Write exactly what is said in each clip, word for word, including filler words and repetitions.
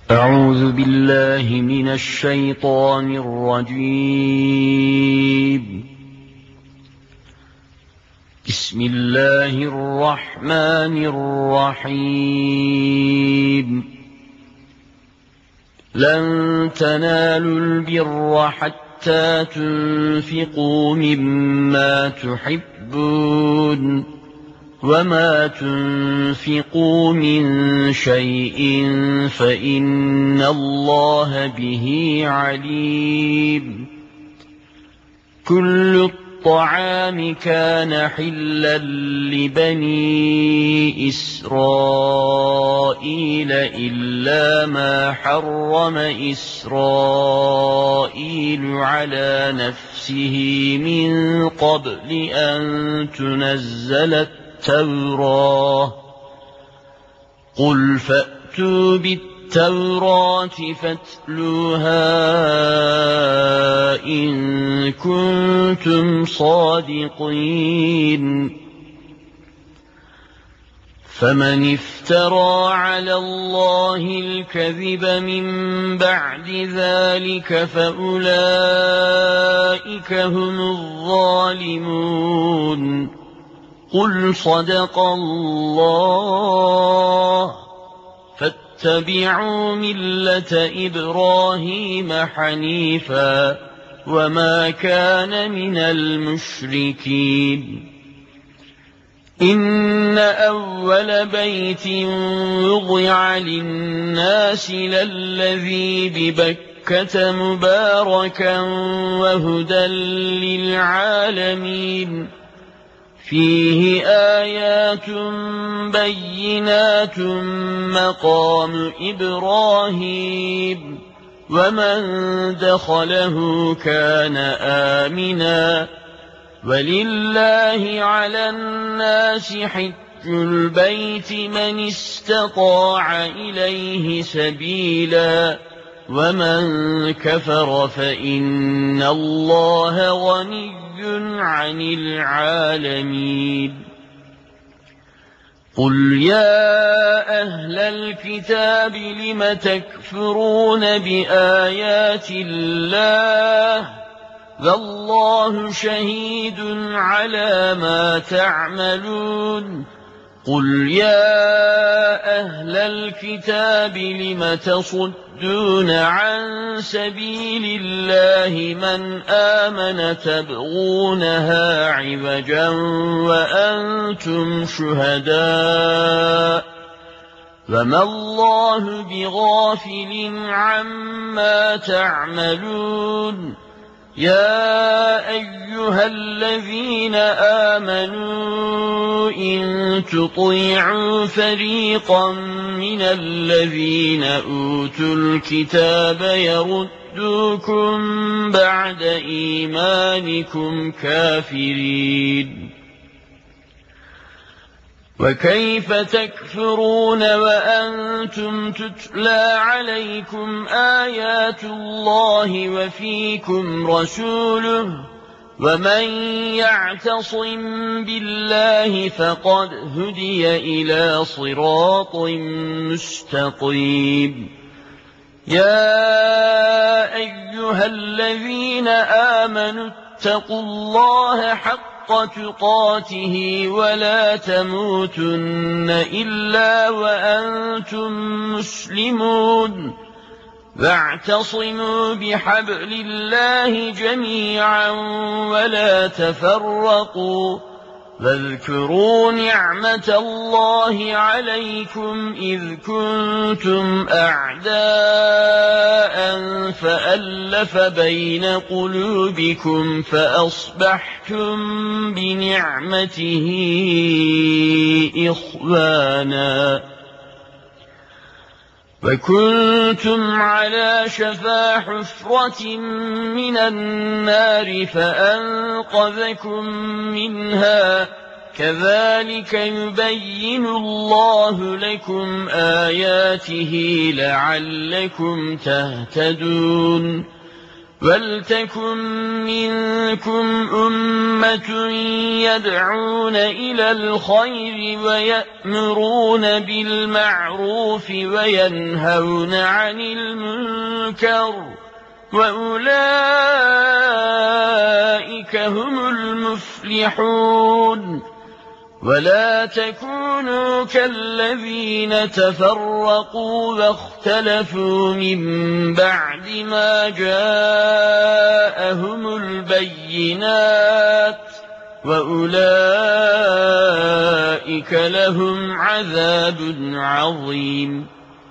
أعوذ بالله من الشيطان الرجيم. بسم الله الرحمن الرحيم. لن تنالوا البر حتى تنفقوا مما تحبون وما تنفقوا من شيء فإن الله به عليم. كل الطعام كان حلا لبني إسرائيل إلا ما حرم إسرائيل على نفسه من قبل أن تنزل التوراة. قل فأتوا بالتوراة فاتلوها إن كنتم صادقين. فمن افترى على الله الكذب من بعد ذلك فأولئك هم الظالمون. قل صدق الله فاتبعوا ملة إبراهيم حنيفا وما كان من المشركين. إن أول بيت وضع للناس للذي ببكة مباركا وهدى للعالمين. فيه آيات بينات مقام إبراهيم ومن دخله كان آمنا. ولله على الناس حج البيت من استطاع إليه سبيلا ومن كفر فإن الله غني عن العالمين. قل يا أهل الكتاب لم تكفرون بآيات الله والله شهيد على ما تعملون. قل يا أهل الكتاب لم تصدون عن سبيل الله من آمن تبغونها عوجا وأنتم شهداء وما الله بغافل عما تعملون. يا أيها الذين آمنوا إن تطيعوا فريقا من الذين أوتوا الكتاب يردوكم بعد إيمانكم كافرين. وكيف تكفرون وأنتم تتلى عليكم آيات الله وفيكم رسوله ومن يعتصم بالله فقد هدي إلى صراط مستقيم. يا أيها الذين آمنوا اتقوا الله حق تقاته ولا تموتن إلا وأنتم مسلمون. واعتصموا بحبل الله جميعا ولا تفرقوا. واذكروا نعمة الله عليكم إذ كنتم أعداء فألف بين قلوبكم فأصبحتم بنعمته إخوانا وكنتم على شفا حفرة من النار فأنقذكم منها. كذلك يبين الله لكم آياته لعلكم تهتدون. وَلْتَكُن مِّنكُمْ أُمَّةٌ يَدْعُونَ إِلَى الْخَيْرِ وَيَأْمُرُونَ بِالْمَعْرُوفِ وَيَنْهَوْنَ عَنِ الْمُنكَرِ ۚ وَأُولَٰئِكَ هُمُ الْمُفْلِحُونَ. وَلَا تَكُونُوا كَالَّذِينَ تَفَرَّقُوا وَاخْتَلَفُوا مِن بَعْدِ مَا جَاءَهُمُ الْبَيِّنَاتُ ۚ وَأُولَٰئِكَ لَهُمْ عَذَابٌ عَظِيمٌ.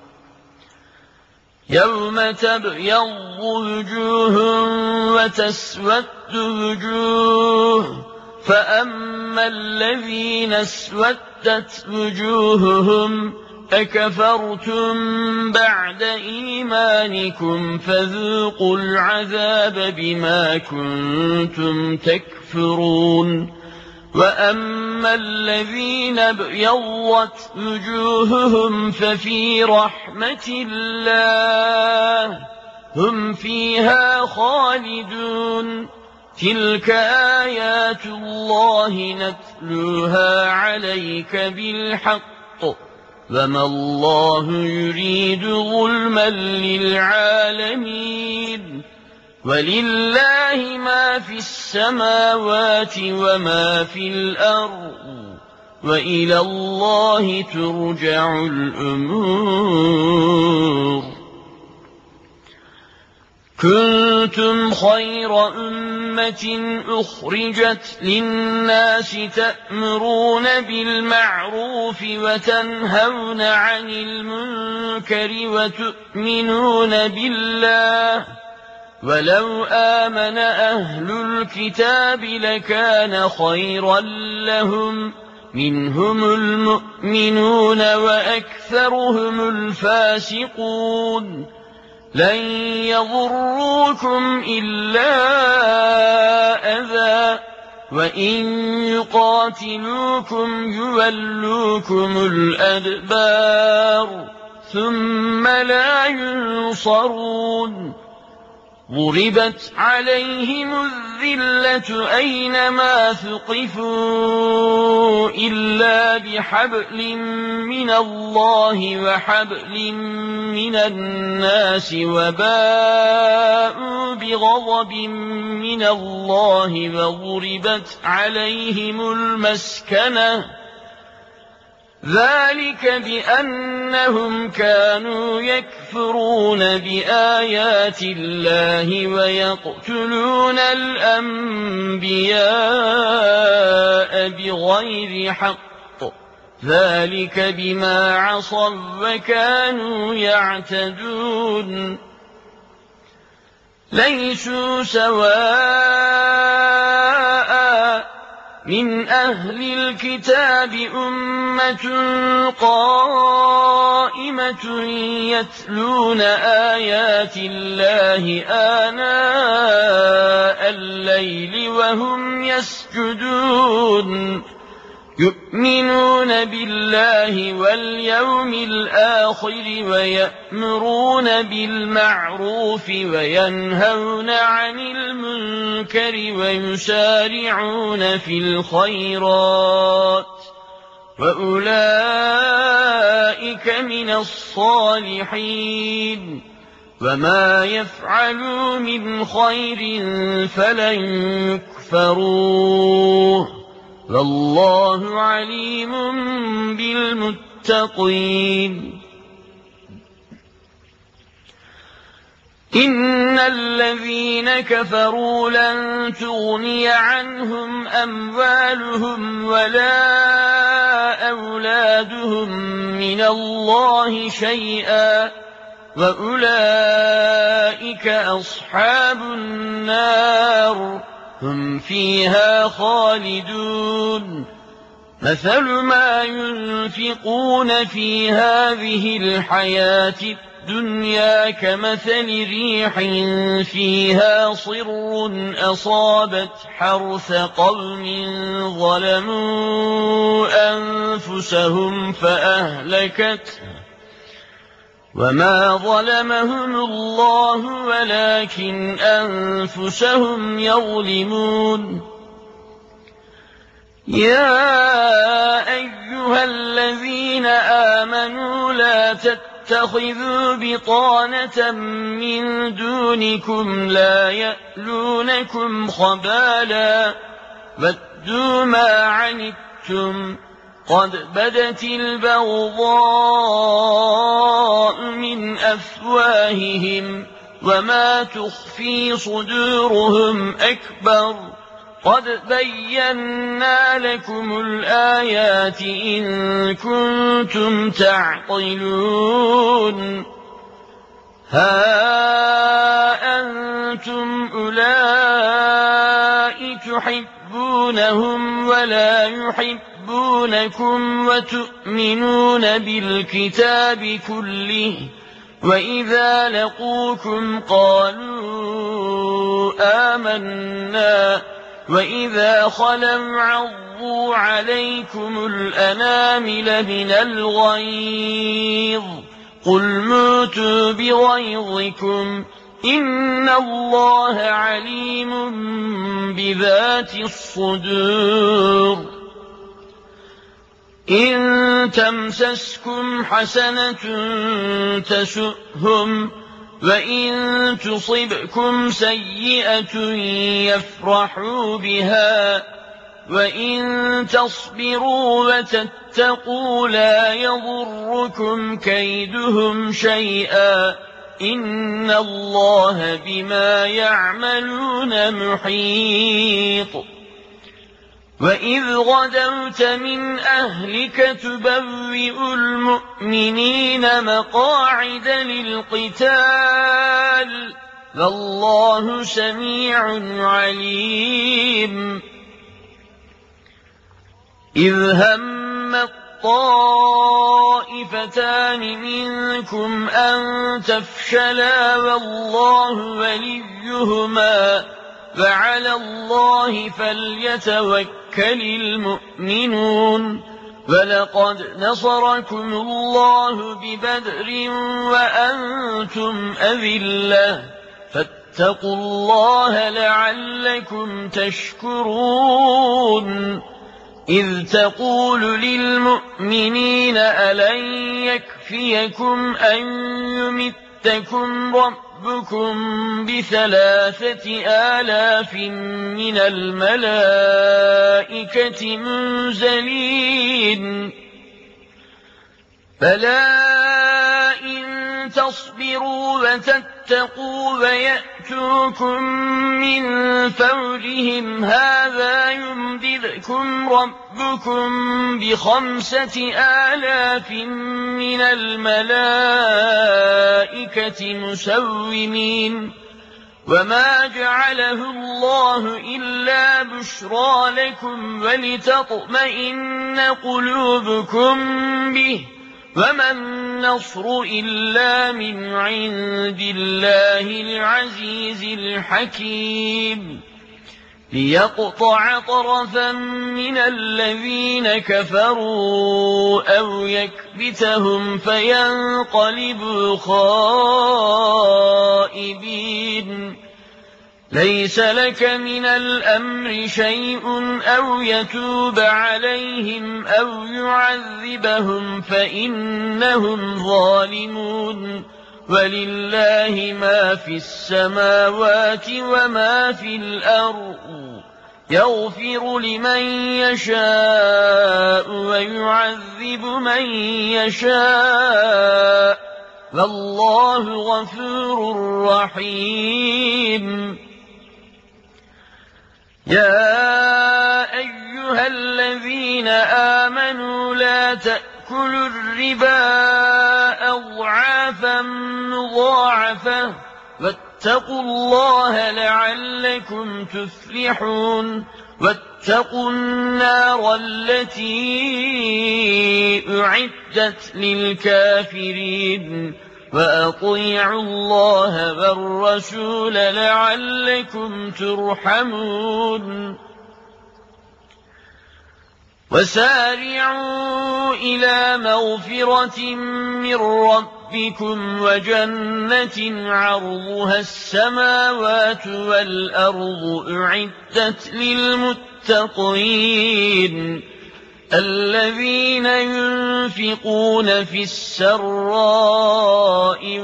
يَوْمَ تَبْيَضُّ وُجُوهٌ وَتَسْوَدُّ وُجُوهٌ، فَأَمَّا الَّذِينَ اسْوَدَّتْ وُجُوهُهُمْ أَكَفَرْتُم بَعْدَ إِيمَانِكُمْ فَذُوقُوا الْعَذَابَ بِمَا كُنتُمْ تَكْفُرُونَ. وَأَمَّا الَّذِينَ ابْيَضَّتْ وُجُوهُهُمْ فَفِي رَحْمَةِ اللَّهِ هُمْ فِيهَا خَالِدُونَ. تِلْكَ آيَاتُ اللَّهِ نَتْلُوهَا عَلَيْكَ بِالْحَقِّ ۚ وَمَا اللَّهُ يُرِيدُ ظُلْمًا لِّلْعَالَمِينَ. وَلِلَّهِ مَا فِي السَّمَاوَاتِ وَمَا فِي الْأَرْضِ، وَإِلَى اللَّهِ تُرْجَعُ الْأُمُورُ. كُنتُمْ خَيْرَ أُمَّةٍ أُخْرِجَتْ لِلنَّاسِ تَأْمُرُونَ بِالْمَعْرُوفِ وَتَنْهَوْنَ عَنِ الْمُنكَرِ وَتُؤْمِنُونَ بِاللَّهِ ۚ وَلَوْ آمَنَ أَهْلُ الْكِتَابِ لَكَانَ خَيْرًا لَّهُم ۚ مِّنْهُمُ الْمُؤْمِنُونَ وَأَكْثَرُهُمُ الْفَاسِقُونَ. لَن يَضُرُّوكُمْ إِلَّا أَذًى، وَإِن يُقَاتِلُوكُمْ يُوَلُّوكُمُ الْأَدْبَارَ ثُمَّ لَا يُنصَرُونَ. ضُرِبَتْ عَلَيْهِمُ الذِّلَّةُ أَيْنَمَا ثُقِفُوا إِلَّا بِحَبْلٍ مِّنَ اللَّهِ وَحَبْلٍ مِّنَ النَّاسِ وَبَاءُوا بِغَضَبٍ مِّنَ اللَّهِ وَضُرِبَتْ عَلَيْهِمُ الْمَسْكَنَةُ ۚ ذَٰلِكَ بِأَنَّهُمْ كَانُوا يَكْفُرُونَ بِآيَاتِ اللَّهِ وَيَقْتُلُونَ الْأَنبِيَاءَ بِغَيْرِ حَقٍّ ۚ ذَٰلِكَ بِمَا عَصَوا وَّكَانُوا يَعْتَدُونَ. لَيْسُوا سَوَاءً مِّنْ أَهْلِ الْكِتَابِ أُمَّةٌ قَائِمَةٌ يَتْلُونَ آيَاتِ اللَّهِ آنَاءَ اللَّيْلِ وَهُمْ يَسْجُدُونَ، يُؤْمِنُونَ بِاللَّهِ وَالْيَوْمِ الْآخِرِ وَيَأْمُرُونَ بِالْمَعْرُوفِ وَيَنْهَوْنَ عَنِ الْمُنكَرِ وَيُسَارِعُونَ فِي الْخَيْرَاتِ، وَأُولَٰئِكَ مِنَ الصَّالِحِينَ. وَمَا يَفْعَلُوا مِنْ خَيْرٍ فَلَن يُكْفَرُوهُ، وَاللَّهُ عَلِيمٌ بِالْمُتَّقِينَ. إِنَّ الَّذِينَ كَفَرُوا لَن تُغْنِيَ عَنْهُمْ أَمْوَالُهُمْ وَلَا أَوْلَادُهُم مِّنَ اللَّهِ شَيْئًا، وَأُولَٰئِكَ أَصْحَابُ النَّارِ، هُمْ فِيهَا خَالِدُونَ. مَثَلُ مَا يُنفِقُونَ فِي هَٰذِهِ الْحَيَاةِ الدُّنْيَا كَمَثَلِ رِيحٍ فِيهَا صِرٌّ أَصَابَتْ حَرْثَ قَوْمٍ ظَلَمُوا أَنفُسَهُمْ فَأَهْلَكَتْهُ، وما ظلمهم الله ولكن أنفسهم يظلمون يا أيها الذين آمنوا لا تتخذوا بطانة من دونكم لا يألونكم خبالا ودوا ما عنتم قد بدت البغضاء من أفواههم وما تخفي صدورهم أكبر قد بينا لكم الآيات إن كنتم تعقلون ها أنتم أولئك تحبونهم ولا يحبونكم وتؤمنون بالكتاب كله وإذا لقوكم قالوا آمنا وإذا خلوا عضوا عليكم الأنامل من الغيظ قل موتوا بغيظكم إن الله عليم بذات الصدور إن تمسسكم حسنة تسؤهم وإن تصبكم سيئة يفرحوا بها وإن تصبروا وتتقوا لا يضركم كيدهم شيئا إن الله بما يعملون محيط وإذ غدوت من أهلك تبوئ المؤمنين مقاعد للقتال والله سميع عليم إذ هم الطائفتان منكم أن تفشلا والله وليهما وعلى الله فليتوكل المؤمنون ولقد نصركم الله ببدر وأنتم أذلة فاتقوا الله لعلكم تشكرون إذ تقول للمؤمنين ألن يكفيكم أن يمتكم ربكم بثلاثة آلاف من الملائكة منزلين فلا إن تصبروا وتتقوا ويأتوكم من فورهم هذا يمددكم ربكم بخمسة آلاف من الملائكة مسومين وما جعله الله إلا بشرى لكم ولتطمئن قلوبكم به وما النصر إلا من عند الله العزيز الحكيم ليقطع طرفا من الذين كفروا أو يكبتهم فينقلبوا خائبين ليس لك من الأمر شيء أو يتوب عليهم أو يعذبهم فإنهم ظالمون ولله ما في السماوات وما في الأرض يغفر لمن يشاء ويعذب من يشاء والله غفور رحيم يا أيها الذين آمنوا لا تأكلوا الربا أضعافا مضاعفة واتقوا الله لعلكم تفلحون واتقوا النار التي أعدت للكافرين وأطيعوا الله والرسول لعلكم ترحمون وسارعوا إلى مغفرة من ربكم ربكم وجنة عرضها السماوات والأرض أعدت للمتقين الذين ينفقون في السراء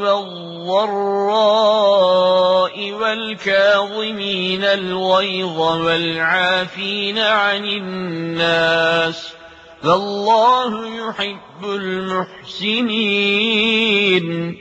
والضراء والكاظمين الغيظ والعافين عن الناس والله يحب المحسنين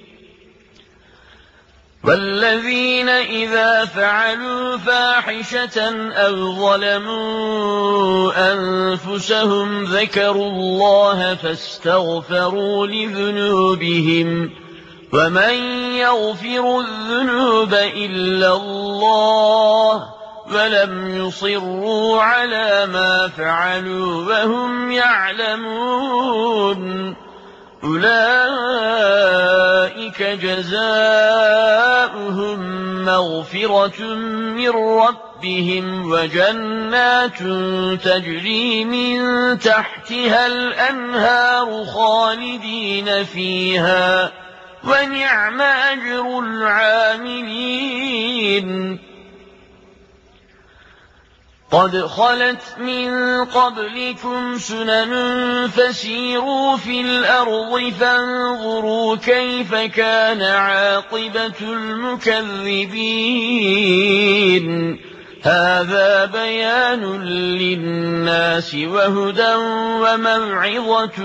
والذين إذا فعلوا فاحشة أو ظلموا أنفسهم ذكروا الله فاستغفروا لذنوبهم ومن يغفر الذنوب إلا الله ولم يصروا على ما فعلوا وهم يعلمون أولئك جزاؤهم مغفرة من ربهم وجنات تجري من تحتها الأنهار خالدين فيها ونعم أجر العاملين قد خلت من قبلكم سنن فسيروا في الأرض فانظروا كيف كان عاقبة المكذبين هذا بيان للناس وهدى وموعظة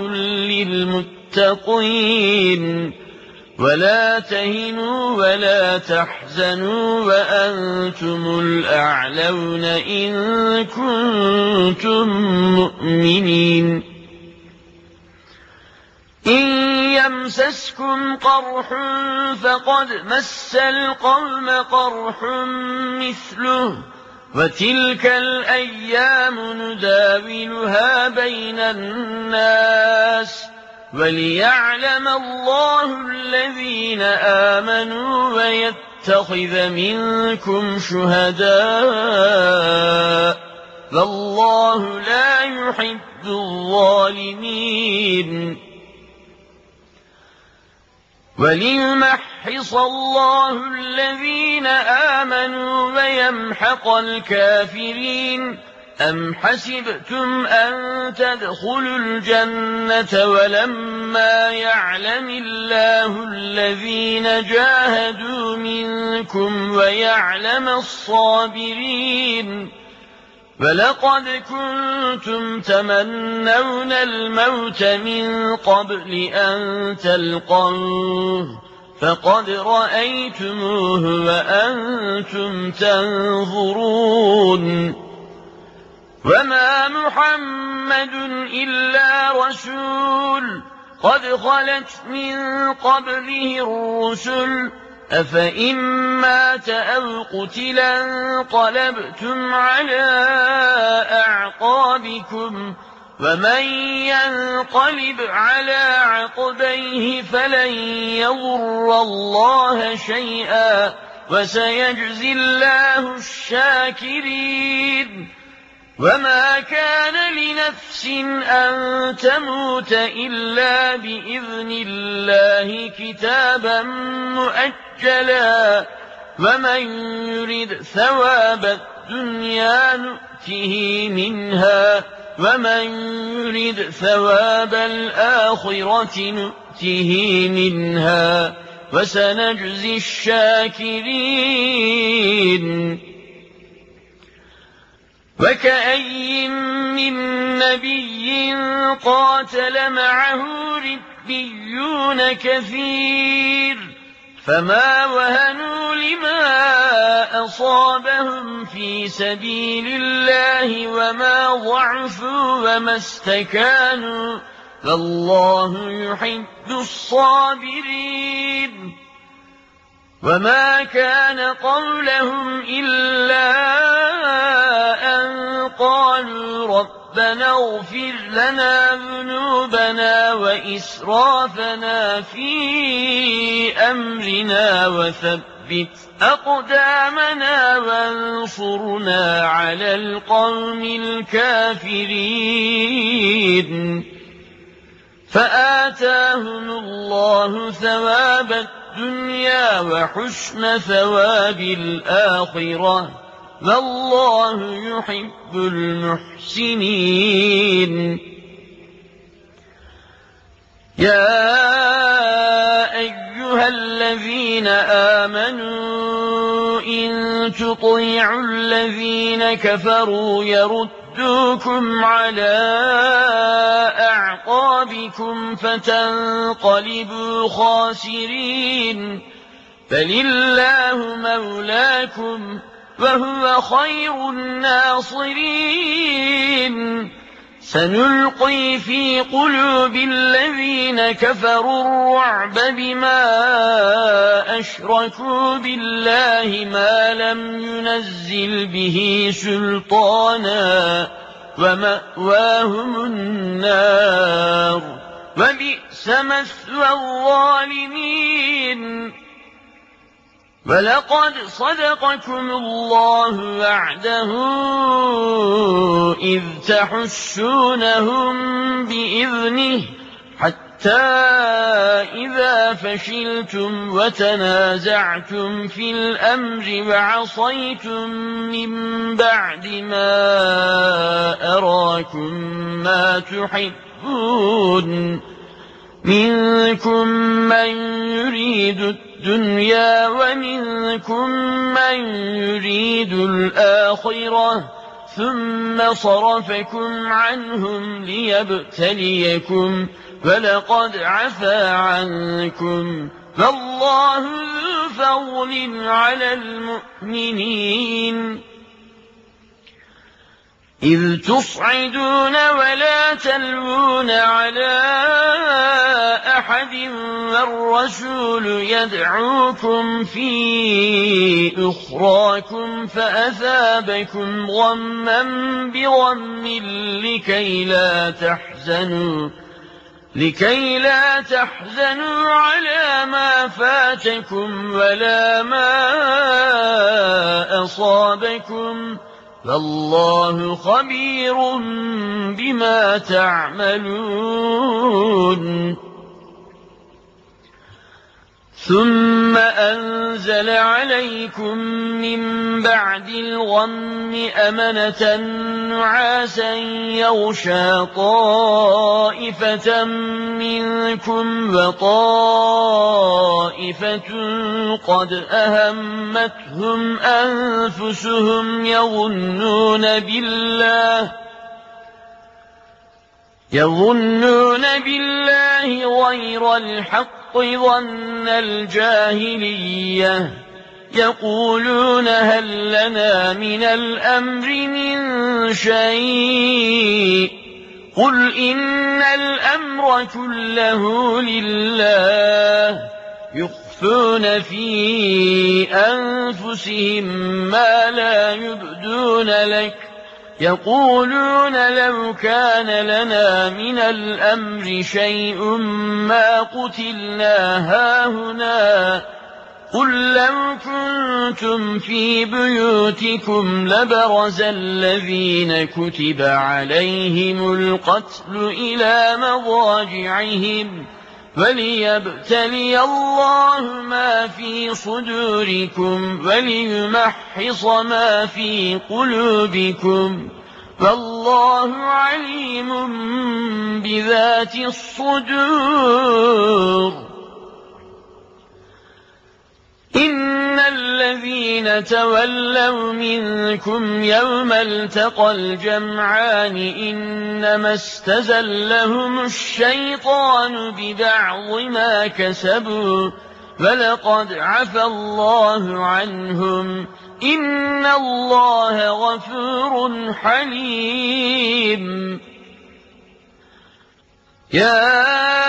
للمتقين ولا تهنوا ولا تحزنوا وأنتم الأعلون إن كنتم مؤمنين إن يمسسكم قرح فقد مس القوم قرح مثله وتلك الأيام نداولها بين الناس وليعلم الله الذين آمنوا ويتخذ منكم شهداء والله لا يحب الظالمين وليمحص الله الذين آمنوا ويمحق الكافرين أم حسبتم أن تدخلوا الجنة ولما يعلم الله الذين جاهدوا منكم ويعلم الصابرين ولقد كنتم تمنون الموت من قبل أن تلقوه فقد رأيتموه وأنتم تنظرون وما محمد إلا رسول قد خلت من قبله الرسل أفإن مات أو قتلا انقلبتم على أعقابكم ومن ينقلب على عقبيه فلن يضر الله شيئا وسيجزي الله الشاكرين وما كان لنفس أن تموت إلا بإذن الله كتابا مؤجلا ومن يرد ثواب الدنيا نؤته منها ومن يرد ثواب الآخرة نؤته منها وسنجزي الشاكرين وكأي من نبي قاتل معه ربيون كثير فما وهنوا لما أصابهم في سبيل الله وما ضعفوا وما استكانوا فالله يحب الصابرين وما كان قولهم إلا أن قالوا ربنا اغفر لنا ذنوبنا وإسرافنا في أمرنا وثبت أقدامنا وانصرنا على القوم الكافرين فآتاهم الله ثواب الدنيا وحسن ثواب الآخرة والله يحب المحسنين. يا أيها الذين آمنوا إن تطيعوا الذين كفروا يردوكم على أعقابكم فتنقلبوا خاسرين، فلله مولاكم وهو خير الناصرين. سنلقي في قلوب الذين كفروا الرعب بما أشركوا بالله ما لم ينزل به سلطانا ومأواهم النار وبئس مثوى الظالمين. ولقد صدقكم الله وعده إذ تحسونهم بإذنه حتى إذا فشلتم وتنازعتم في الأمر وعصيتم من بعد ما أراكم ما تحبون منكم من يريد الدنيا ومنكم من يريد الآخرة ثم صرفكم عنهم ليبتليكم ولقد عفا عنكم والله ذو فضل على المؤمنين. إذ تصعدون ولا تلوون على أحد والرسول يدعوكم في أخراكم فأثابكم غما بغم لكي لا تحزنوا لكي لا تحزنوا على ما فاتكم ولا ما أصابكم فالله خبير بما تعملون. ثم أنزل عليكم من بعد الغم أمنة نعاسا يغشى طائفة منكم وطائفة قد أهمتهم أنفسهم يظنون بالله يظنون بالله غير الحق ظن الجاهلية يقولون هل لنا من الأمر من شيء قل إن الأمر كله لله يخفون في أنفسهم ما لا يبدون لك يقولون لو كان لنا من الأمر شيء ما قتلنا هاهنا قل لو كنتم في بيوتكم لبرز الذين كتب عليهم القتل إلى مضاجعهم وليبتلي الله ما في صدوركم وليمحص ما في قلوبكم والله عليم بذات الصدور. إن الذين تولوا منكم يوم التقى الجمعان إنما استزلهم الشيطان ببعض ما كسبوا ولقد عفى الله عنهم إن الله غفور حليم. يا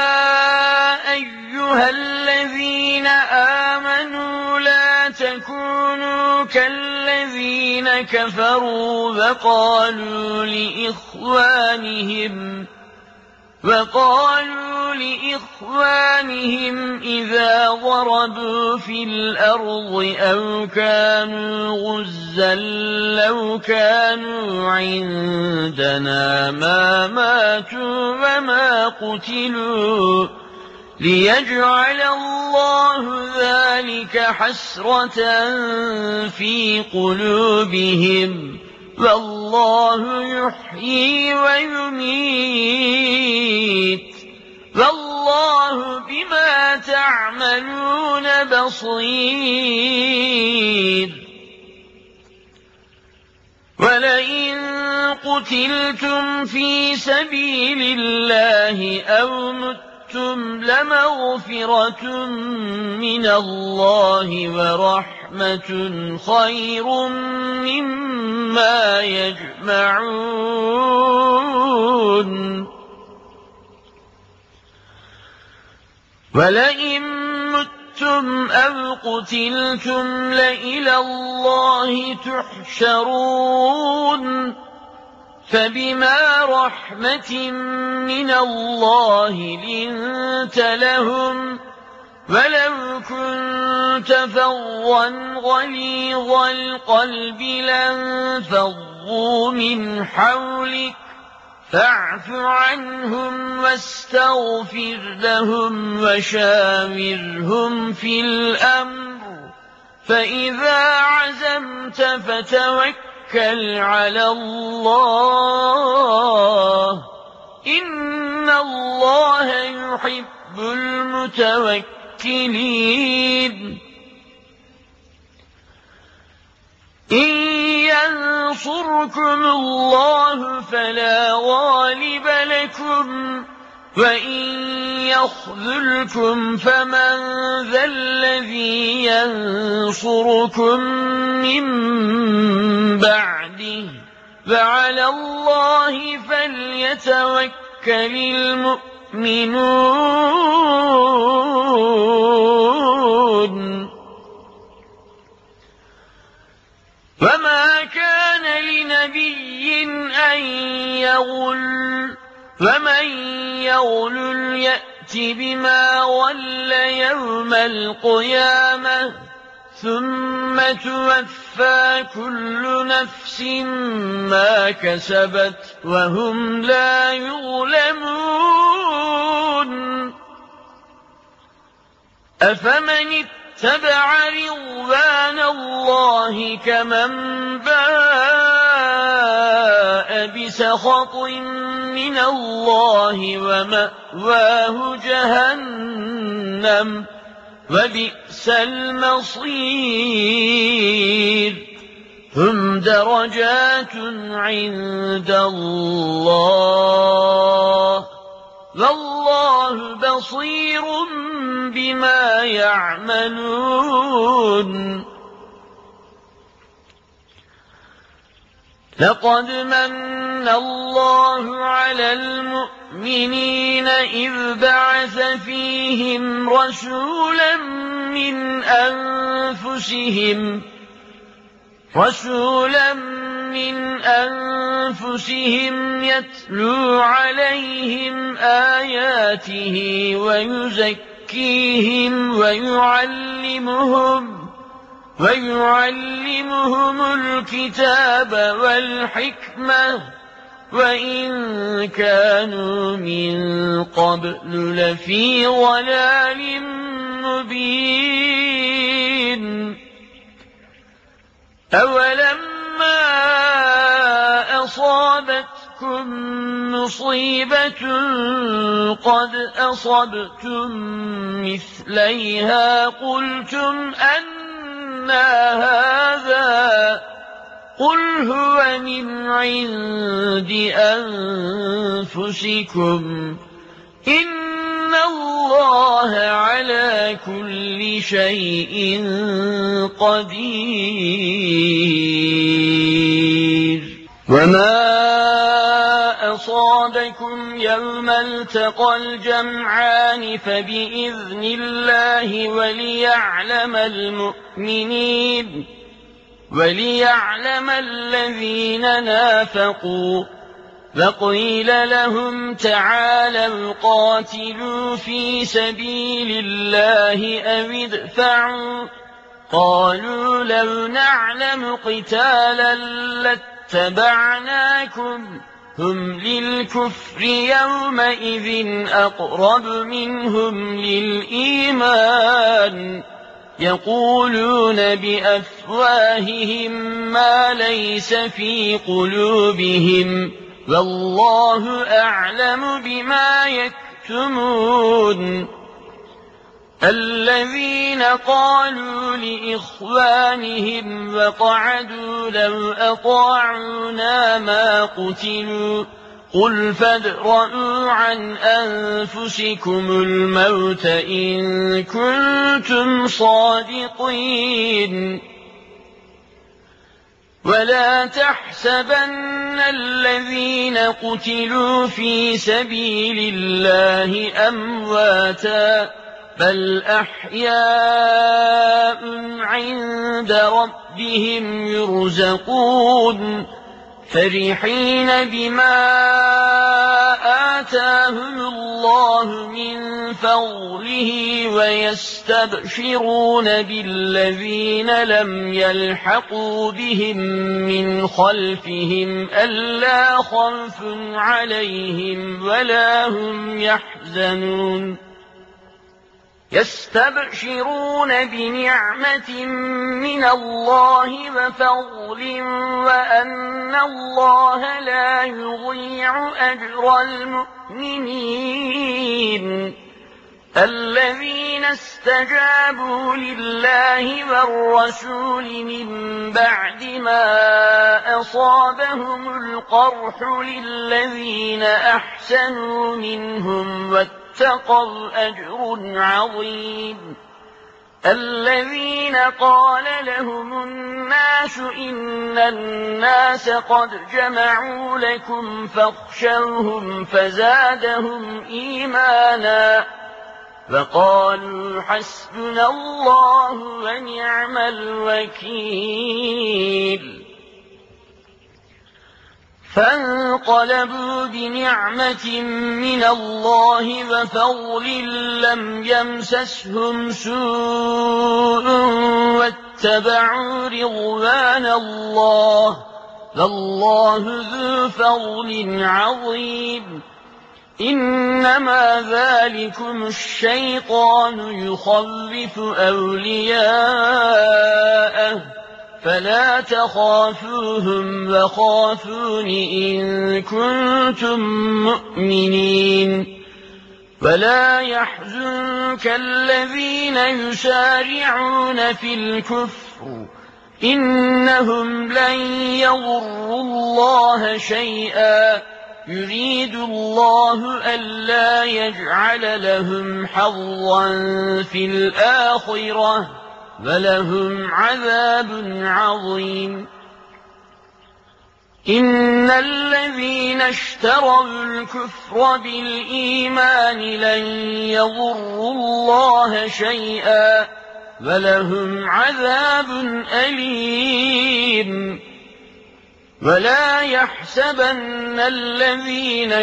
أيها الذين آمنوا لا تكونوا كالذين كفروا وقالوا لإخوانهم وقالوا لإخوانهم إذا ضربوا في الأرض أو كانوا غزا لو كانوا عندنا ما ماتوا وما قتلوا ليجعل الله ذلك حسرة في قلوبهم والله يحيي ويميت والله بما تعملون بصير ولئن قتلتم في سبيل الله أو متم لمغفرة من الله ورحمة خير مما يجمعون ولئن متم أو قتلتم لإلى الله تحشرون فبما رحمة من الله لنت لهم ولو كنت فظا غليظ القلب لانفضوا من حولك فاعف عنهم واستغفر لهم وشاورهم في الأمر فإذا عزمت فتوكل على الله إن الله يحب المتوكلين إن ينصركم الله فلا غالب لكم وإن يخذلكم فمن ذا الذي ينصركم من بعده وعلى الله فليتوكل المؤمنون وما كان لنبي أن يغل ومن يغل يأت بما غل يوم القيامة ثم توفى كل نفس ما كسبت وهم لا يظلمون أفمن اتبع رضوان الله كمن باء بسخط من الله ومأواه جهنم وبئس المصير هم درجات عند الله والله بصير بما يعملون لقد من الله على المؤمنين إذ بعث فيهم رسولا من أنفسهم رسولا من أنفسهم يتلو عليهم آياته ويزكيهم ويعلمهم ويعلمهم الكتاب والحكمة وإن كانوا من قبل لفي ضلال مبين أولما أصابتكم مصيبة قد أصبتم مثليها قلتم أنى هذا قل هو من عند أنفسكم إن الله على كل شيء قدير وما أصابكم يوم التقى الجمعان فبإذن الله وليعلم المؤمنين وليعلم الذين نافقوا فقيل لهم تعالوا قاتلوا في سبيل الله أو ادفعوا قالوا لو نعلم قتالا لاتبعناكم هم للكفر يومئذ أقرب منهم للإيمان يقولون بأفواههم ما ليس في قلوبهم والله أعلم بما يكتمون الذين قالوا لإخوانهم وقعدوا لو أطاعونا ما قتلوا قل فادرءوا عن أنفسكم الموت إن كنتم صادقين ولا تحسبن الذين قتلوا في سبيل الله أمواتا بل أحياء عند ربهم يرزقون فرحين بما آتاهم الله من فضله ويستبشرون بالذين لم يلحقوا بهم من خلفهم ألا خوف عليهم ولا هم يحزنون يستبشرون بنعمة من الله وفضل وأن الله لا يضيع أجر المؤمنين الذين استجابوا لله والرسول من بعد ما أصابهم القرح للذين أحسنوا منهم واتقوا أجر عظيم الذين قال لهم الناس إن الناس قد جمعوا لكم فاخشوهم فزادهم إيمانا فقالوا حسبنا الله ونعم الوكيل فانقلبوا بنعمة من الله وفضل لم يمسسهم سوء واتبعوا رضوان الله فالله ذو فضل عظيم إنما ذلكم الشيطان يخوف أولياءه فلا تخافوهم وخافون إن كنتم مؤمنين ولا يحزنك الذين يسارعون في الكفر إنهم لن يضروا الله شيئا يريد الله ألا يجعل لهم حظا في الآخرة ولهم عذاب عظيم إن الذين اشتروا الكفر بالإيمان لن يضروا الله شيئا ولهم عذاب أليم ولا يحسبن الذين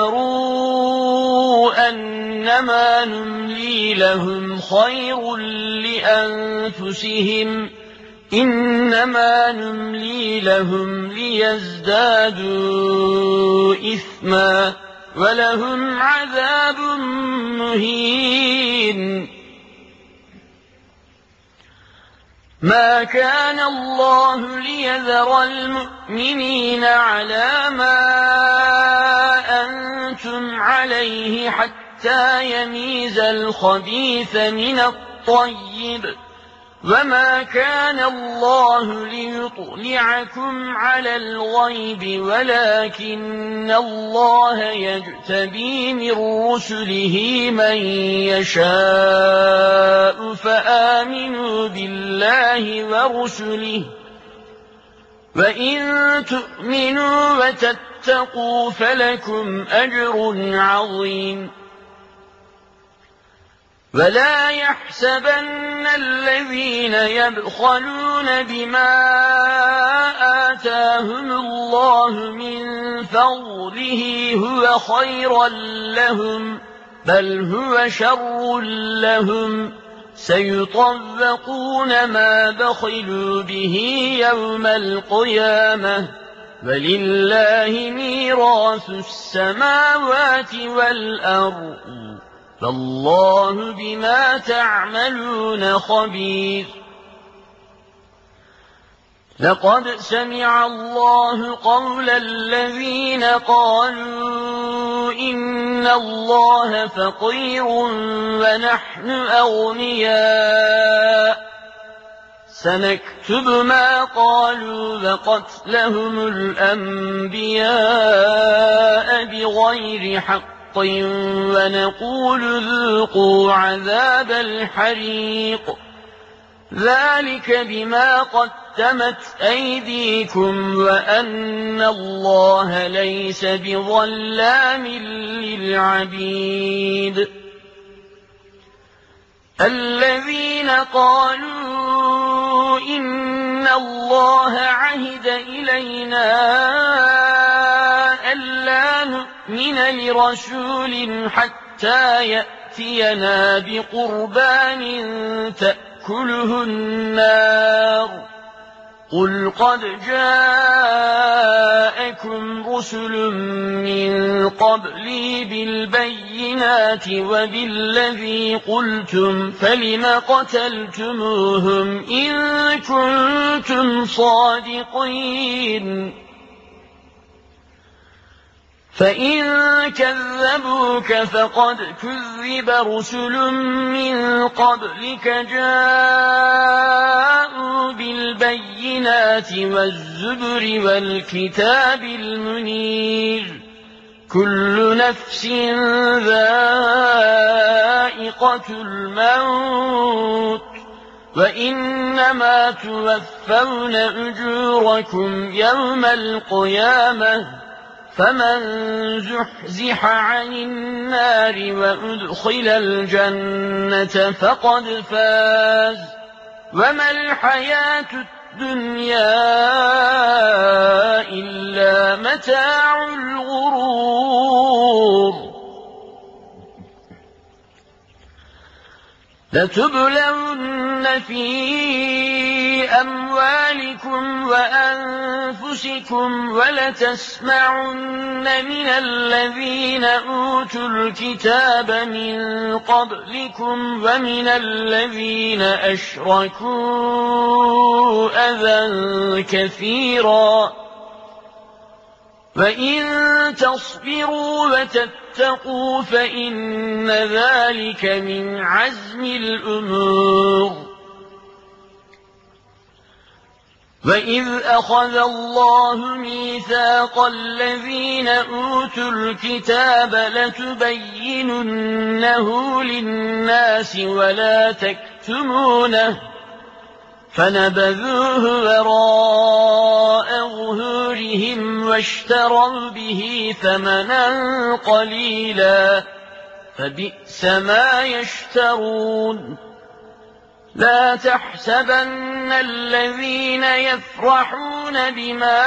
كفروا أنما نملي لهم خير لأنفسهم إنما نملي لهم ليزدادوا إثما ولهم عذاب مهين ما كان الله ليذر المؤمنين على ما أنتم عليه حتى يميز الخبيث من الطيب وما كان الله ليطلعكم على الغيب ولكن الله يجتبي من رسله من يشاء فآمنوا بالله ورسله وإن تؤمنوا وتتقوا فلكم أجر عظيم ولا يحسبن الذين يبخلون بما آتاهم الله من فضله هو خيرا لهم بل هو شر لهم سيطوقون ما بخلوا به يوم القيامة ولله ميراث السماوات والأرض فالله بما تعملون خبير. لقد سمع الله قول الذين قالوا إن الله فقير ونحن أغنياء سنكتب ما قالوا وقتلهم الأنبياء بغير حق ونقول ذوقوا عذاب الحريق ذلك بما قدمت أيديكم وأن الله ليس بظلام للعبيد. الذين قالوا إن الله عهد إلينا ألا نؤمن لرسول حتى يأتينا بقربان تأكله النار قل قد جاءكم رسل من قبلي بالبينات وبالذي قلتم فلم قتلتموهم إن كنتم صادقين فإن كذبوك فقد كذب رسل من قبلك جاءوا بالبينات والزبر والكتاب المنير كل نفس ذائقة الموت وإنما توفون أجوركم يوم القيامة فمن زحزح عن النار وأدخل الجنة فقد فاز وما الحياة الدنيا إلا متاع الغرور. لتبلون في أموالكم وأنفسكم ولتسمعن من الذين أوتوا الكتاب من قبلكم ومن الذين أشركوا أذى كثيرا وإن تصبروا وتتقوا فإن ذلك من عزم الأمور. وإذ أخذ الله ميثاق الذين أوتوا الكتاب لتبيننه للناس ولا تكتمونه فنبذوه وراء ظهورهم واشتروا به ثمنا قليلا فبئس ما يشترون. لا تحسبن الذين يفرحون بما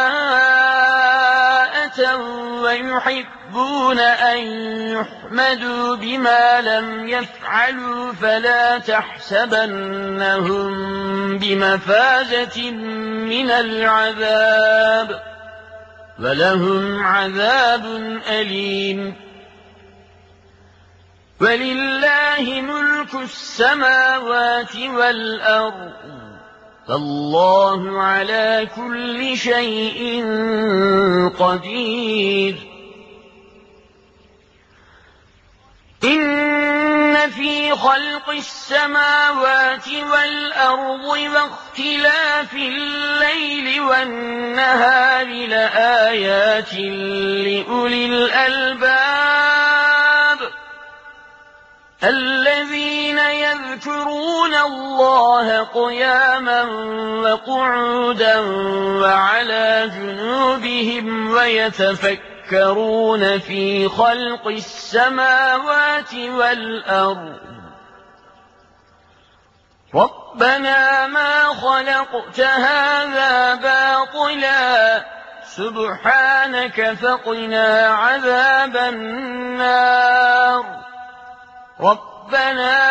أتوا ويحبون أن يحمدوا بما لم يفعلوا فلا تحسبنهم بمفازة من العذاب ولهم عذاب أليم. ولله ملك السماوات والأرض فالله على كل شيء قدير. إن في خلق السماوات والأرض واختلاف الليل والنهار لآيات لأولي الألباب الذين يذكرون الله قياما وقعودا وعلى جنوبهم ويتفكرون في خلق السماوات والأرض ربنا ما خلقت هذا باطلا سبحانك فقنا عذاب النار ربنا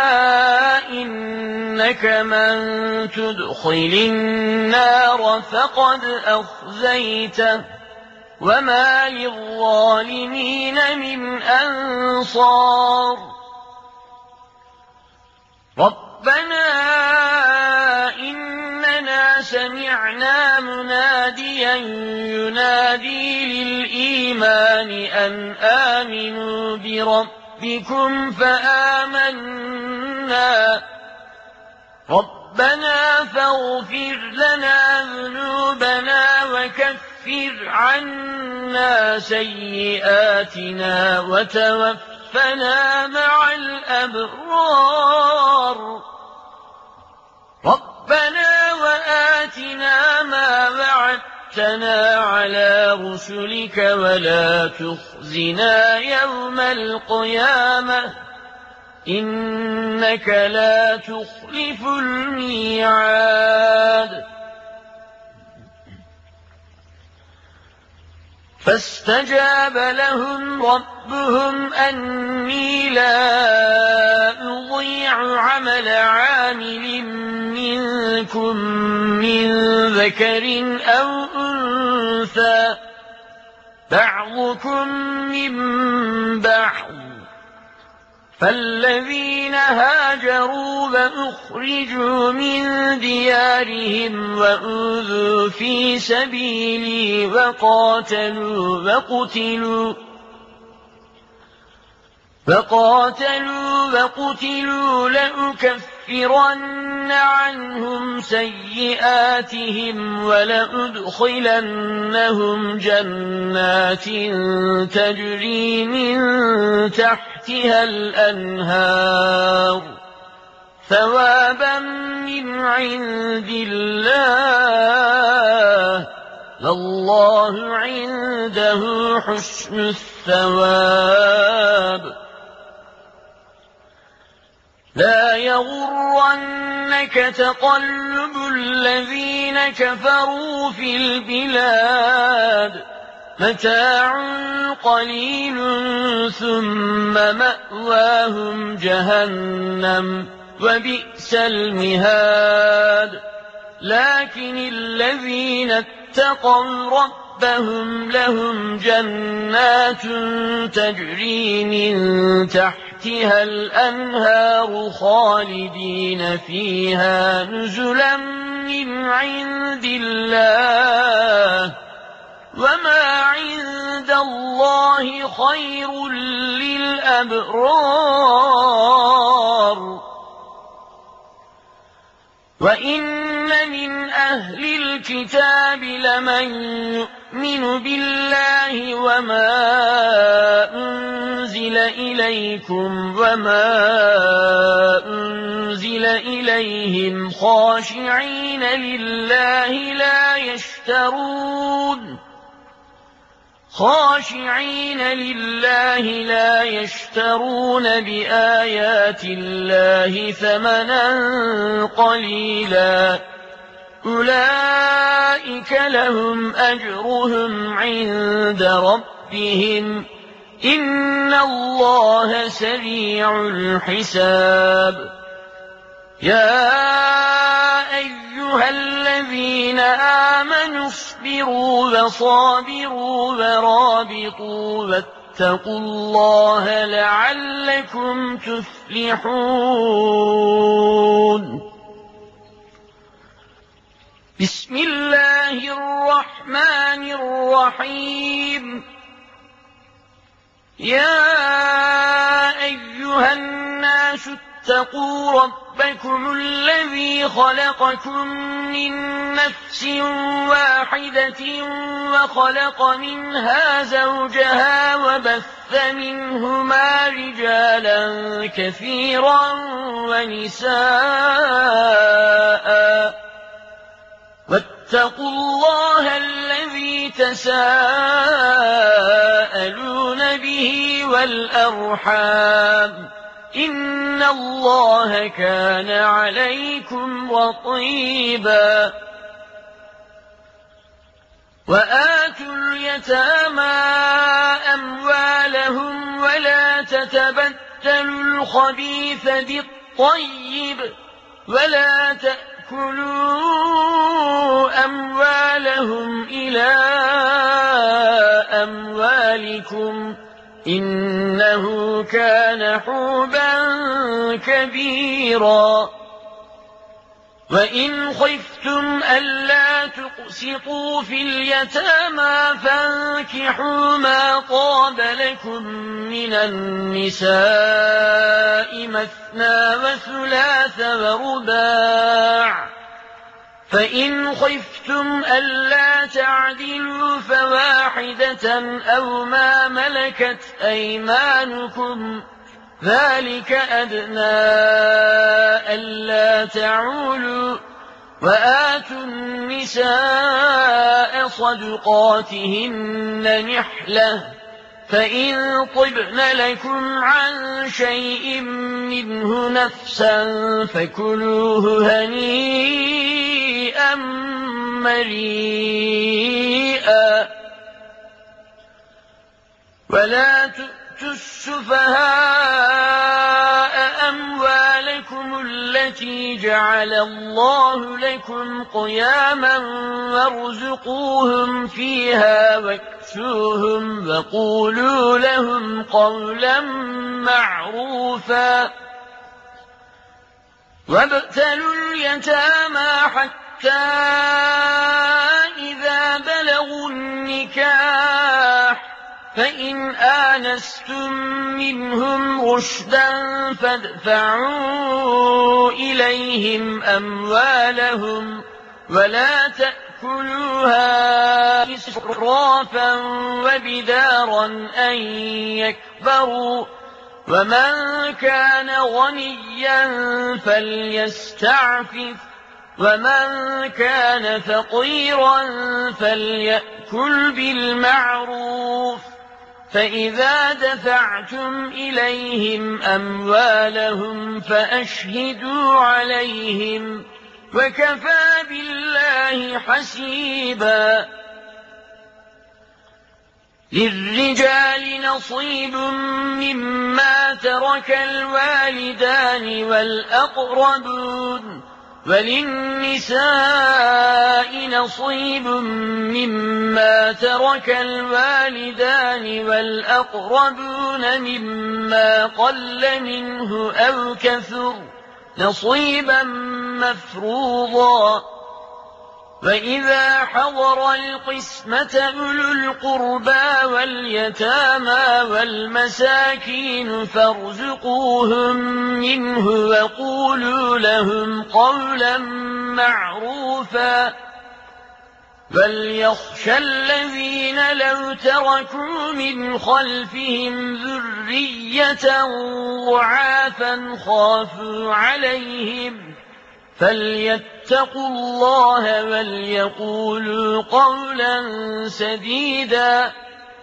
إنك من تدخل النار فقد أخزيته وما للظالمين من أنصار ربنا إننا سمعنا مناديا ينادي للإيمان أن آمنوا بربكم فآمنا ربنا فاغفر لنا ذنوبنا وكفر عنا سيئاتنا وتوفنا مع الأبرار ربنا وآتنا ما وعدتنا على رسلك ولا تخزنا يوم القيامة إنك لا تخلف الميعاد فاستجاب لهم ربهم أني لا أضيع عمل عامل منكم من ذكر أو أنثى بعضكم من بعض فالذين هاجروا وأخرجوا من ديارهم وأوذوا في سبيلي وقاتلوا وقتلوا فقاتلوا وقتلوا لأكفرن عنهم سيئاتهم ولأدخلنهم جنات تجري من تحتها الأنهار ثوابا من عند الله والله عنده حسن الثواب لا يغرنك تقلب الذين كفروا في البلاد متاع قليل ثم مأواهم جهنم وبئس المهاد لكن الذين اتقوا ربهم لهم جنات تجري من تحتها الأنهار خالدين فيها نزلا من عند الله وما عند الله خير للأبرار وإن من أهل الكتاب لمن يؤمن بالله وما أنزل إليكم وما أنزل إليهم خاشعين لله لا يشترون خاشعين لله لا يشترون بآيات الله ثمنا قليلا أولئك لهم أجرهم عند ربهم إن الله سريع الحساب يا أيها الذين آمنوا اصبروا وصابروا ورابطوا واتقوا الله لعلكم تفلحون بسم الله الرحمن الرحيم يا أيها الناس اتقوا ربكم الذي خلقكم من نفس واحدة وخلق منها زوجها وبث منهما رجالا كثيرا ونساء واتقوا الله الذي تساءلون به والأرحام إن الله كان عليكم رقيبا وآتوا اليتامى أموالهم ولا تتبدلوا الخبيث بالطيب ولا تأكلوا أموالهم إلى أموالكم إنه كان حوبا كبيرا وإن خفتم ألا تقسطوا في اليتامى فانكحوا ما طاب لكم من النساء مثنى وثلاث ورباع فإن خفتم ألا تعدلوا فواحدة أو ما ملكت أيمانكم ذلك أدنى ألا تعولوا وآتوا النساء صدقاتهن نحلة فإن طبن لكم عن شيء منه نفسا فكلوه هنيئا مريئا ولا تؤتوا السفهاء أموالكم التي جعل الله لكم قياما وارزقوهم فيها واكسوهم وقولوا لهم قولا معروفا وابتلوا اليتامى حتى إذا بلغوا النكاح فإن آنستم منهم رشدا فادفعوا إليهم أموالهم ولا تأكلوها إسرافا وبدارا أن يكبروا ومن كان غنيا فليستعفف ومن كان فقيرا فليأكل بالمعروف فإذا دفعتم إليهم أموالهم فأشهدوا عليهم وكفى بالله حسيبا للرجال نصيب مما ترك الوالدان والأقربون وللنساء نصيب مما ترك الوالدان والأقربون مما قل منه أو كثر نصيبا مفروضا وإذا حضر القسمة أولو القربى واليتامى والمساكين فارزقوهم منه وقولوا لهم قولا معروفا وليخشى الذين لو تركوا من خلفهم ذرية ضعافا خافوا عليهم فليتقوا الله وليقولوا قولا سديدا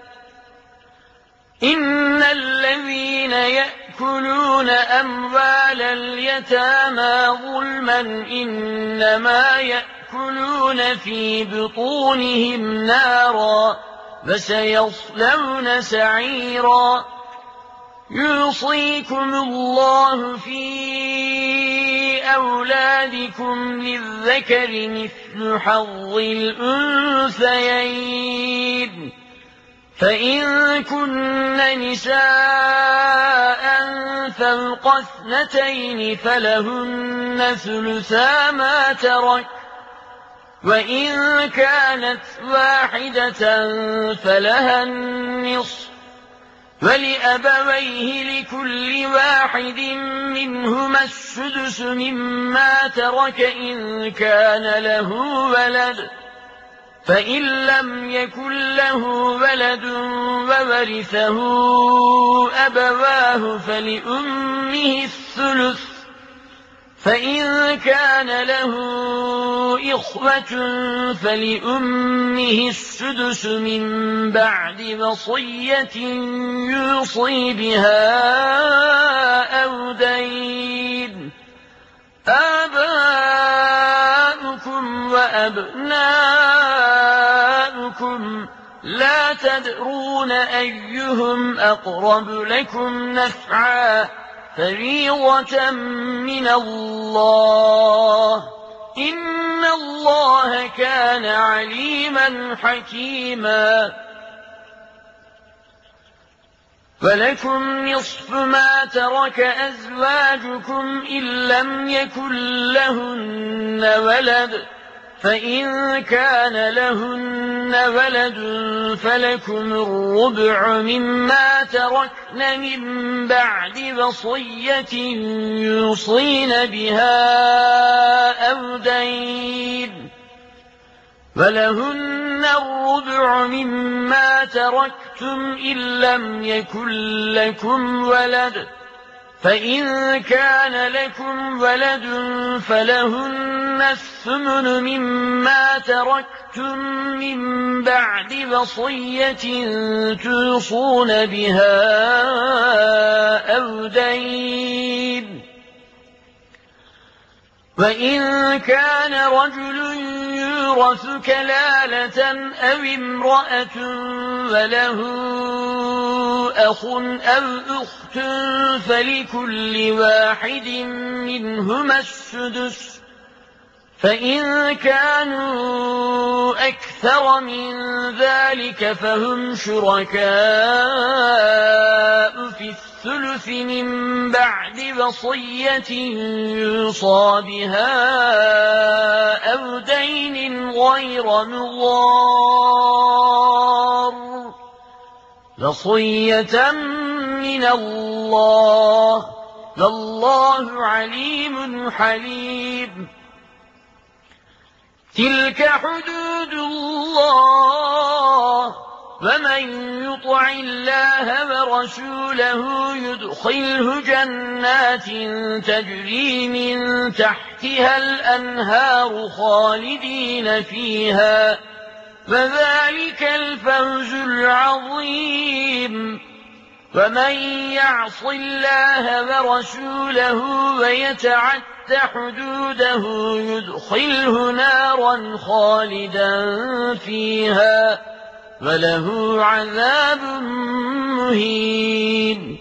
إن الذين يأكلون أموال اليتامى ظلما إنما يأكلون في بطونهم نارا وسيصلون سعيرا يوصيكم الله في أولادكم للذكر مثل حظ الأنثيين فإن كن نساء فوق اثنتين فلهن ثلثا ما ترك وإن كانت واحدة فلها النصف ولأبويه لكل واحد منهما السدس مما ترك إن كان له ولد فإن لم يكن له ولد وورثه أبواه فلأمه الثلث فإن كان له إخوة فلأمه السدس من بعد وصية يوصي بها أو دين آباؤكم وأبناؤكم لا تدرون أيهم أقرب لكم نفعا فريضة من الله إن الله كان عليما حكيما فلكم نصف ما ترك أزواجكم إن لم يكن لهن ولد فإن كان لهن ولد فلكم الربع مما تركن من بعد وصية يوصين بها أو دين فلهن الربع مما تركتم إن لم يكن لكم ولد فإن كان لكم ولد فلهن الثمن مما تركتم من بعد وصية توصون بها أو دين وإن كان رجل يورث كلالة أو امرأة وله أخ أو أخت فلكل واحد منهما السدس فإن كانوا أكثر من ذلك فهم شركاء في الثلث من بعد وصية يوصى بها أو دين غير مضار وصية من الله والله عليم حليم تلك حدود الله ومن يطع الله ورسوله يدخله جنات تجري من تحتها الأنهار خالدين فيها وذلك الفوز العظيم ومن يعص الله ورسوله ويتعد حدوده يدخله نارا خالدا فيها وله عذاب مهين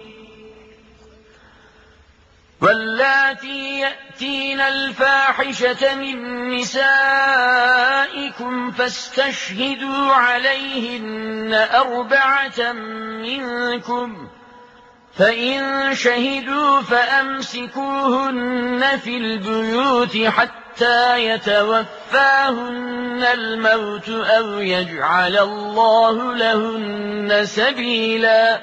واللاتي يأتين الفاحشة من نسائكم فاستشهدوا عليهن أربعة منكم فإن شهدوا فأمسكوهن في البيوت حتى يتوفاهن الموت أو يجعل الله لهن سبيلا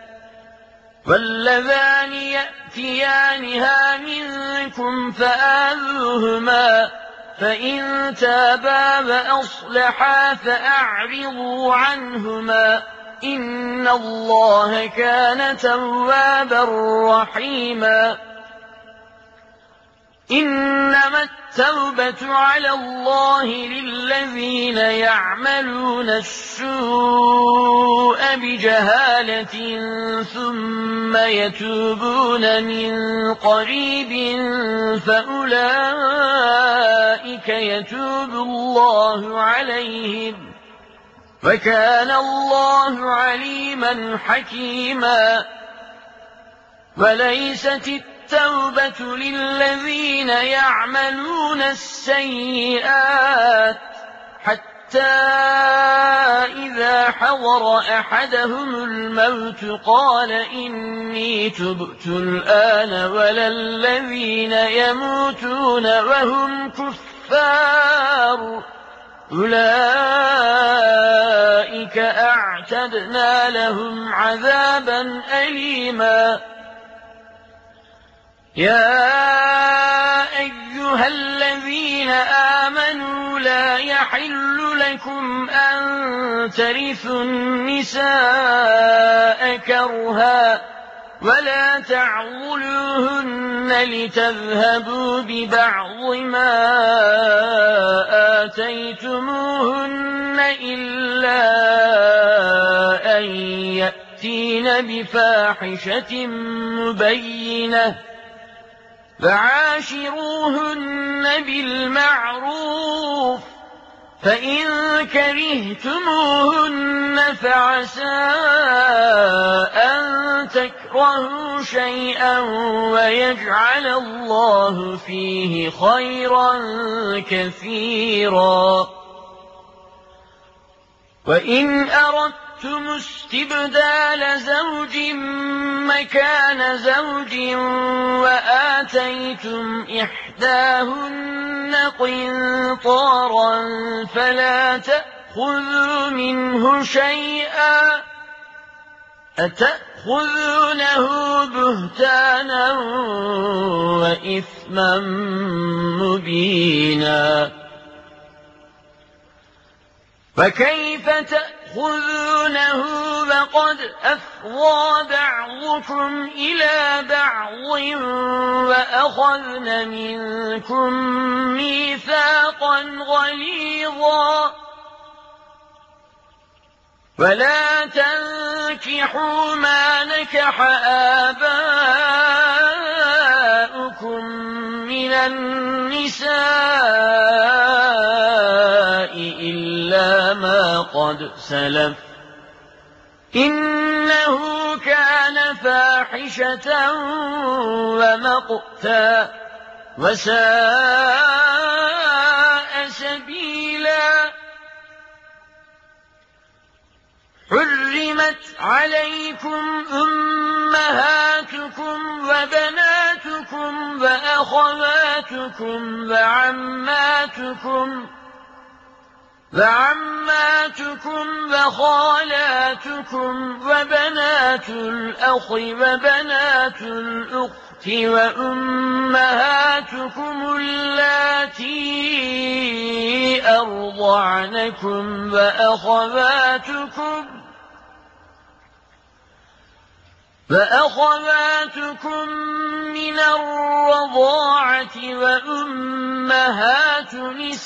واللذان يأتيانها منكم فآذوهما فإن تابا وأصلحا فأعرضوا عنهما إن الله كان توابا رحيما إنما التوبة على الله للذين يعملون السوء بجهالة ثم يتوبون من قريب فأولئك يتوب الله عليهم وكان الله عليما حكيما وليست التوبة للذين يعملون السيئات حتى إذا حضر أحدهم الموت قال إني تبت الآن ولا الذين يموتون وهم كفار أولئك أعتدنا لهم عذابا أليما يا أيها الذين آمنوا لا يحل لكم أن ترثوا النساء كرها ولا تعضلوهن لتذهبوا ببعض ما آتيتموهن إلا أن يأتين بفاحشة مبينة فعاشروهن بالمعروف فإن كرهتموهن فعسى أن تكرهوا شيئا ويجعل الله فيه خيرا كثيرا. وإن أردتم استبدال زوج مكان زوج وآتيتم إحداهن قنطارا فلا تأخذوا منه شيئا أتأخذونه بهتانا وإثما مبينا. فكيف تأخذونه وقد أفضى بعضكم إلى بعض وأخذن منكم ميثاقا غليظا. ولا تنكحوا ما نكح آباؤكم من النساء إلا ما قد سلف إنه كان فاحشة ومقتا وساء سبيلا. حرمت عليكم أمهاتكم وبناتكم وأخواتكم وعماتكم وعماتكم وخالاتكم وبنات الأخ وبنات الأخت وأمهاتكم اللاتي أرضعنكم وأخواتكم وأخواتكم من الرضاعة وأمهات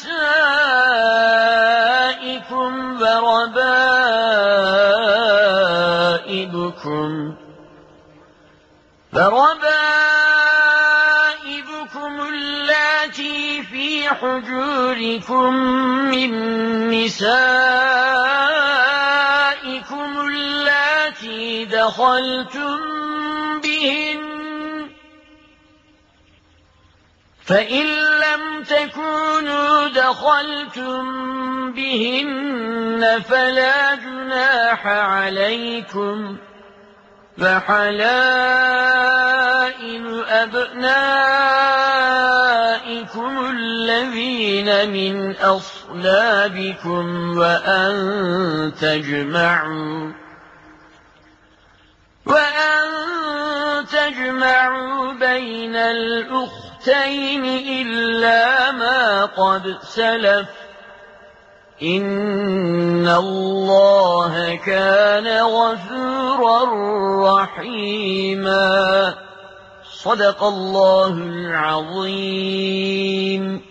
نسائكم وربائبكم وربائبكم اللاتي في حجوركم من نسائكم اللاتي دخلتم بهن فإن لم تكونوا دخلتم بهن فلا جناح عليكم فحلائل أبنائكم الذين من أصلابكم وأن تجمعوا وأن تجمعوا بين الأختين إلا ما قد سلف إن الله كان غفورا رحيما. صدق الله العظيم.